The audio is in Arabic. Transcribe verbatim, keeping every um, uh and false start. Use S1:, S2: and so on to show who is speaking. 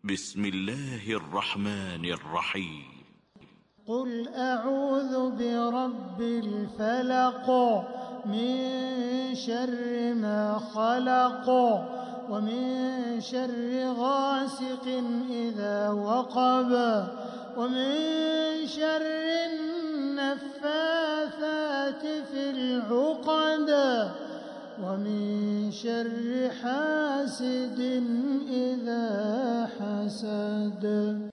S1: بسم الله الرحمن الرحيم.
S2: قل أعوذ برب الفلق من شر ما خلق ومن شر غاسق إذا وقب ومن شر النفاثات في العقد ومن شر حاسد إذا حسد.